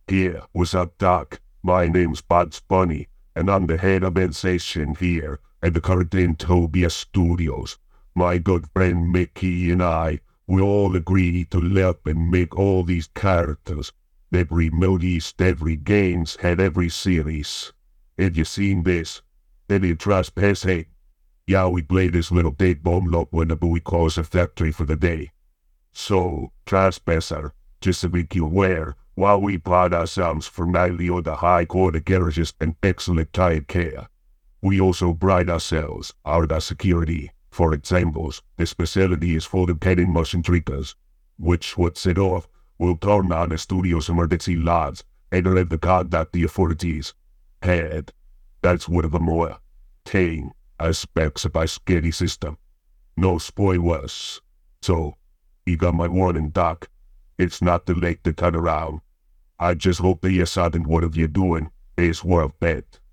Yeah, what's up, Doc? My name's Bugs Bunny, and I'm the head of Sensation here at the Cartentopia Studios. My good friend Mickey and I, we all agreed to help and make all these characters. Every released, every games, had every series. Have you seen this? Then you trespassing. Yeah, we play this little date bomb up whenever we close a factory for the day. So, trespasser, just to make you aware, while we pride ourselves for nightly on the high quality garages and excellent client care, we also pride ourselves on the security. For examples, this facility is full of hidden motion triggers, which would set off, will turn on the studio's emergency lights and let the contact the authorities. Head, that's one of the more tame aspects of our scary system. No spoilers. So, you got my warning, Doc. It's not too late to turn around. I just hope the assignment what you're doing is worth it.